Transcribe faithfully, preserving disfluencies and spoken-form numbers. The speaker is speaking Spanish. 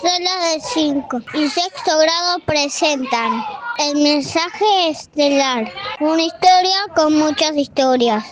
Sala de cinco y sexto grado presentan El mensaje estelar, una historia con muchas historias.